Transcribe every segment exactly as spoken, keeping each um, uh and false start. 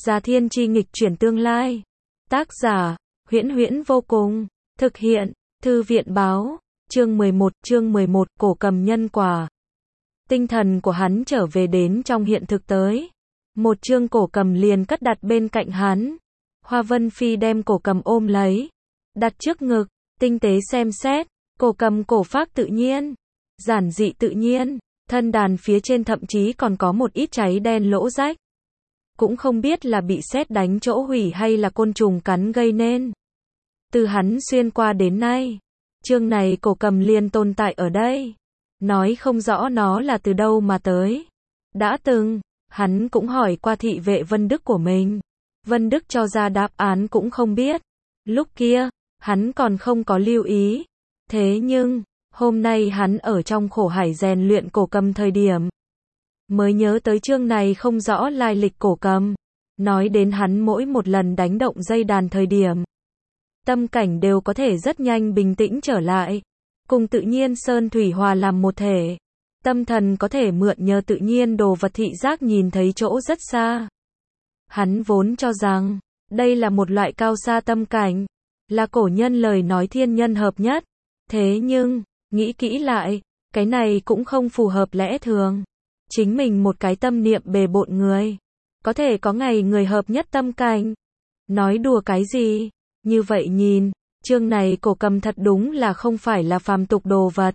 Già Thiên Chi nghịch chuyển tương lai. Tác giả, Huyễn Huyễn vô cùng. Thực hiện, Thư viện báo. Chương mười một, chương mười một, cổ cầm nhân quả. Tinh thần của hắn trở về đến trong hiện thực tới. Một chương cổ cầm liền cất đặt bên cạnh hắn. Hoa Vân Phi đem cổ cầm ôm lấy, đặt trước ngực, tinh tế xem xét. Cổ cầm cổ phác tự nhiên, giản dị tự nhiên, thân đàn phía trên thậm chí còn có một ít cháy đen lỗ rách. Cũng không biết là bị sét đánh chỗ hủy hay là côn trùng cắn gây nên. Từ hắn xuyên qua đến nay, chương này cổ cầm liền tồn tại ở đây. Nói không rõ nó là từ đâu mà tới. Đã từng, hắn cũng hỏi qua thị vệ Vân Đức của mình. Vân Đức cho ra đáp án cũng không biết. Lúc kia, hắn còn không có lưu ý. Thế nhưng, hôm nay hắn ở trong khổ hải rèn luyện cổ cầm thời điểm, mới nhớ tới chương này không rõ lai lịch cổ cầm. Nói đến hắn mỗi một lần đánh động dây đàn thời điểm, tâm cảnh đều có thể rất nhanh bình tĩnh trở lại. Cùng tự nhiên sơn thủy hòa làm một thể. Tâm thần có thể mượn nhờ tự nhiên đồ vật thị giác nhìn thấy chỗ rất xa. Hắn vốn cho rằng, đây là một loại cao xa tâm cảnh, là cổ nhân lời nói thiên nhân hợp nhất. Thế nhưng, nghĩ kỹ lại, cái này cũng không phù hợp lẽ thường. Chính mình một cái tâm niệm bề bộn người, có thể có ngày người hợp nhất tâm cảnh. Nói đùa cái gì? Như vậy nhìn, chương này cổ cầm thật đúng là không phải là phàm tục đồ vật.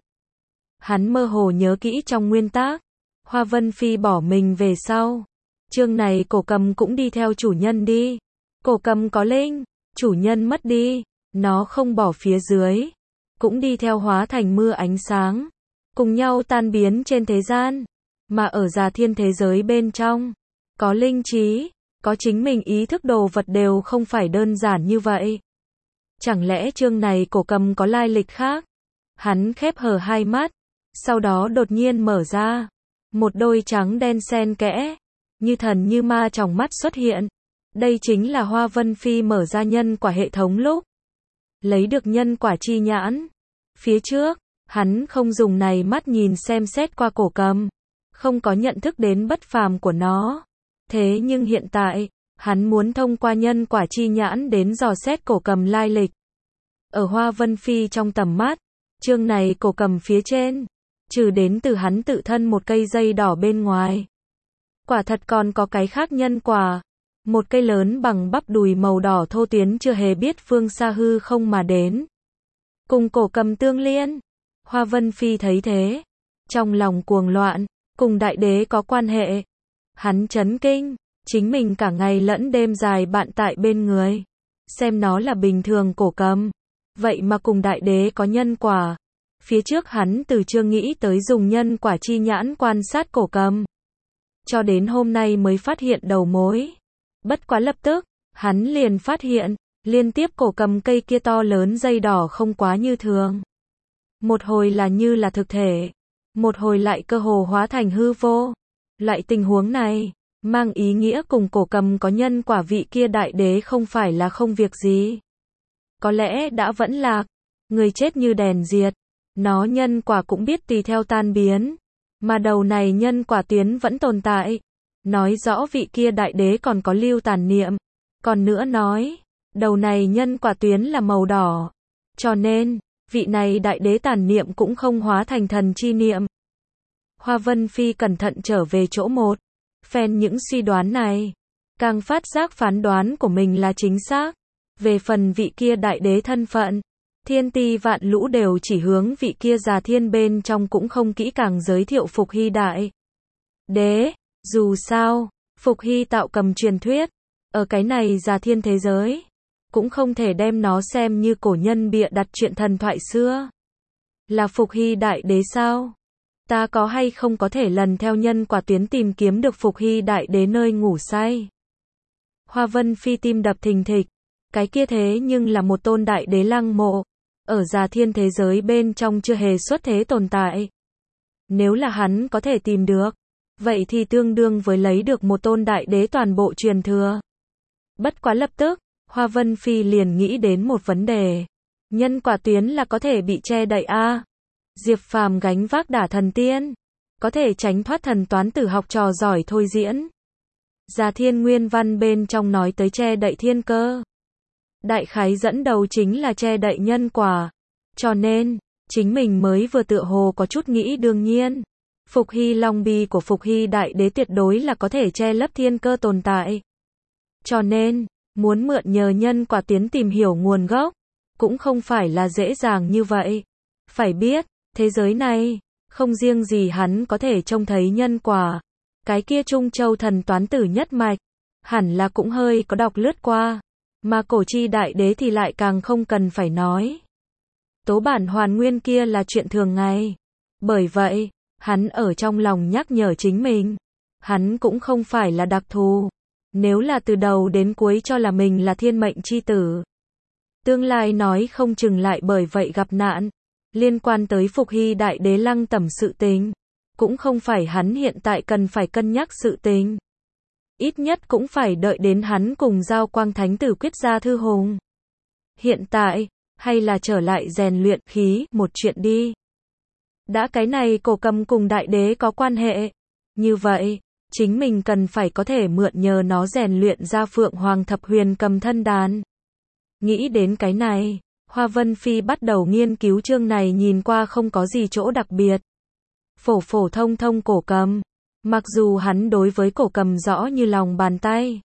Hắn mơ hồ nhớ kỹ trong nguyên tác, Hoa Vân Phi bỏ mình về sau. Chương này cổ cầm cũng đi theo chủ nhân đi. Cổ cầm có linh, chủ nhân mất đi, nó không bỏ phía dưới. Cũng đi theo hóa thành mưa ánh sáng. Cùng nhau tan biến trên thế gian. Mà ở Già Thiên thế giới bên trong, có linh trí, có chính mình ý thức đồ vật đều không phải đơn giản như vậy. Chẳng lẽ chương này cổ cầm có lai lịch khác? Hắn khép hờ hai mắt, sau đó đột nhiên mở ra. Một đôi trắng đen xen kẽ, như thần như ma trong mắt xuất hiện. Đây chính là Hoa Vân Phi mở ra nhân quả hệ thống lúc lấy được nhân quả chi nhãn. Phía trước, hắn không dùng này mắt nhìn xem xét qua cổ cầm, không có nhận thức đến bất phàm của nó. Thế nhưng hiện tại, hắn muốn thông qua nhân quả chi nhãn đến dò xét cổ cầm lai lịch. Ở Hoa Vân Phi trong tầm mắt, chương này cổ cầm phía trên, trừ đến từ hắn tự thân một cây dây đỏ bên ngoài, quả thật còn có cái khác nhân quả. Một cây lớn bằng bắp đùi màu đỏ thô tuyến chưa hề biết phương xa hư không mà đến. Cùng cổ cầm tương liên. Hoa Vân Phi thấy thế, trong lòng cuồng loạn, cùng đại đế có quan hệ. Hắn chấn kinh, chính mình cả ngày lẫn đêm dài bạn tại bên người, xem nó là bình thường cổ cầm, vậy mà cùng đại đế có nhân quả. Phía trước hắn từ chưa nghĩ tới dùng nhân quả chi nhãn quan sát cổ cầm, cho đến hôm nay mới phát hiện đầu mối. Bất quá lập tức, hắn liền phát hiện, liên tiếp cổ cầm cây kia to lớn dây đỏ không quá như thường. Một hồi là như là thực thể, một hồi lại cơ hồ hóa thành hư vô. Loại tình huống này, mang ý nghĩa cùng cổ cầm có nhân quả vị kia đại đế không phải là không việc gì. Có lẽ đã vẫn lạc, người chết như đèn diệt, nó nhân quả cũng biết tùy theo tan biến. Mà đầu này nhân quả tuyến vẫn tồn tại. Nói rõ vị kia đại đế còn có lưu tàn niệm. Còn nữa nói, đầu này nhân quả tuyến là màu đỏ. Cho nên, vị này đại đế tàn niệm cũng không hóa thành thần chi niệm. Hoa Vân Phi cẩn thận trở về chỗ một. Phen những suy đoán này, càng phát giác phán đoán của mình là chính xác. Về phần vị kia đại đế thân phận, thiên ti vạn lũ đều chỉ hướng vị kia Già Thiên bên trong cũng không kỹ càng giới thiệu Phục Hy đại đế. Dù sao, Phục Hy tạo cầm truyền thuyết, ở cái này Già Thiên thế giới, cũng không thể đem nó xem như cổ nhân bịa đặt chuyện thần thoại xưa. Là Phục Hy đại đế sao? Ta có hay không có thể lần theo nhân quả tuyến tìm kiếm được Phục Hy đại đế nơi ngủ say? Hoa Vân Phi tim đập thình thịch, cái kia thế nhưng là một tôn đại đế lăng mộ, ở Già Thiên thế giới bên trong chưa hề xuất thế tồn tại. Nếu là hắn có thể tìm được, vậy thì tương đương với lấy được một tôn đại đế toàn bộ truyền thừa. Bất quá lập tức, Hoa Vân Phi liền nghĩ đến một vấn đề. Nhân quả tuyến là có thể bị che đậy a à? Diệp Phàm gánh vác đả thần tiên, có thể tránh thoát thần toán tử học trò giỏi thôi diễn. Gia Thiên Nguyên Văn bên trong nói tới che đậy thiên cơ. Đại khái dẫn đầu chính là che đậy nhân quả. Cho nên, chính mình mới vừa tựa hồ có chút nghĩ đương nhiên. Phục Hy Long Bi của Phục Hy Đại Đế tuyệt đối là có thể che lấp thiên cơ tồn tại. Cho nên, muốn mượn nhờ nhân quả tiến tìm hiểu nguồn gốc, cũng không phải là dễ dàng như vậy. Phải biết, thế giới này, không riêng gì hắn có thể trông thấy nhân quả, cái kia Trung Châu thần toán tử nhất mạch, hẳn là cũng hơi có đọc lướt qua, mà Cổ Chi Đại Đế thì lại càng không cần phải nói. Tố bản hoàn nguyên kia là chuyện thường ngày. Bởi vậy, hắn ở trong lòng nhắc nhở chính mình, hắn cũng không phải là đặc thù. Nếu là từ đầu đến cuối cho là mình là thiên mệnh chi tử, tương lai nói không chừng lại bởi vậy gặp nạn. Liên quan tới Phục Hy Đại Đế lăng tẩm sự tình, cũng không phải hắn hiện tại cần phải cân nhắc sự tình. Ít nhất cũng phải đợi đến hắn cùng Giao Quang Thánh Tử quyết ra thư hùng. Hiện tại, hay là trở lại rèn luyện khí một chuyện đi. Đã cái này Cổ Cầm cùng Đại Đế có quan hệ, như vậy, chính mình cần phải có thể mượn nhờ nó rèn luyện ra Phượng Hoàng Thập Huyền Cầm thân đàn. Nghĩ đến cái này, Hoa Vân Phi bắt đầu nghiên cứu chương này nhìn qua không có gì chỗ đặc biệt. Phổ phổ thông thông cổ cầm, mặc dù hắn đối với cổ cầm rõ như lòng bàn tay.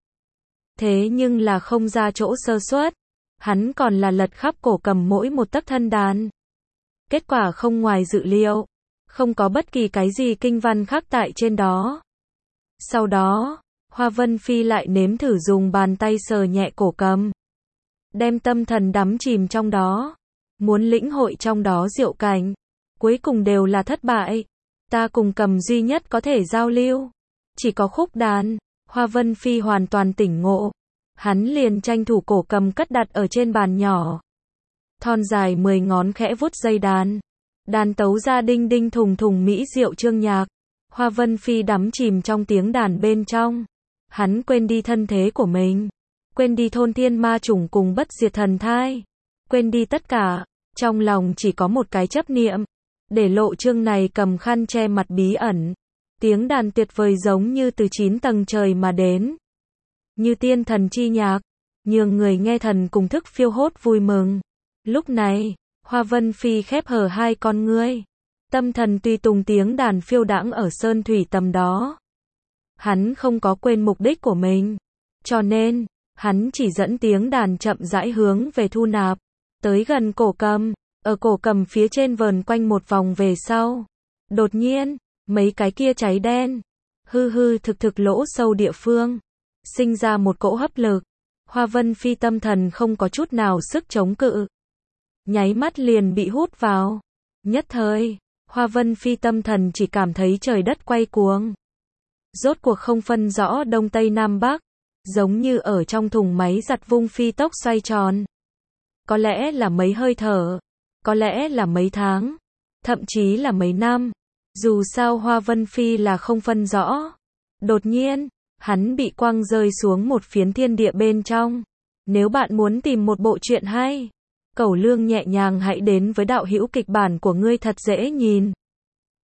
Thế nhưng là không ra chỗ sơ suất, hắn còn là lật khắp cổ cầm mỗi một tấc thân đàn. Kết quả không ngoài dự liệu, không có bất kỳ cái gì kinh văn khắc tại trên đó. Sau đó, Hoa Vân Phi lại nếm thử dùng bàn tay sờ nhẹ cổ cầm, đem tâm thần đắm chìm trong đó, muốn lĩnh hội trong đó diệu cảnh, cuối cùng đều là thất bại. Ta cùng cầm duy nhất có thể giao lưu, chỉ có khúc đàn. Hoa Vân Phi hoàn toàn tỉnh ngộ, hắn liền tranh thủ cổ cầm cất đặt ở trên bàn nhỏ. Thon dài mười ngón khẽ vuốt dây đàn, đàn tấu ra đinh đinh thùng thùng mỹ diệu chương nhạc. Hoa Vân Phi đắm chìm trong tiếng đàn bên trong, hắn quên đi thân thế của mình, quên đi thôn thiên ma chủng cùng bất diệt thần thai, quên đi tất cả, trong lòng chỉ có một cái chấp niệm, để lộ chương này cầm khăn che mặt bí ẩn. Tiếng đàn tuyệt vời giống như từ chín tầng trời mà đến, như tiên thần chi nhạc, nhường người nghe thần cùng thức phiêu hốt vui mừng. Lúc này, Hoa Vân Phi khép hờ hai con ngươi, tâm thần tùy tùng tiếng đàn phiêu đãng ở sơn thủy tầm đó. Hắn không có quên mục đích của mình, cho nên, hắn chỉ dẫn tiếng đàn chậm rãi hướng về thu nạp, tới gần cổ cầm, ở cổ cầm phía trên vờn quanh một vòng về sau. Đột nhiên, mấy cái kia cháy đen, hư hư thực thực lỗ sâu địa phương, sinh ra một cỗ hấp lực. Hoa Vân Phi tâm thần không có chút nào sức chống cự, nháy mắt liền bị hút vào. Nhất thời, Hoa Vân Phi tâm thần chỉ cảm thấy trời đất quay cuồng, rốt cuộc không phân rõ đông tây nam bắc, giống như ở trong thùng máy giặt vung phi tốc xoay tròn. Có lẽ là mấy hơi thở, có lẽ là mấy tháng, thậm chí là mấy năm, dù sao Hoa Vân Phi là không phân rõ. Đột nhiên, hắn bị quăng rơi xuống một phiến thiên địa bên trong. Nếu bạn muốn tìm một bộ truyện hay, Cẩu Lương nhẹ nhàng hãy đến với đạo hữu kịch bản của ngươi thật dễ nhìn.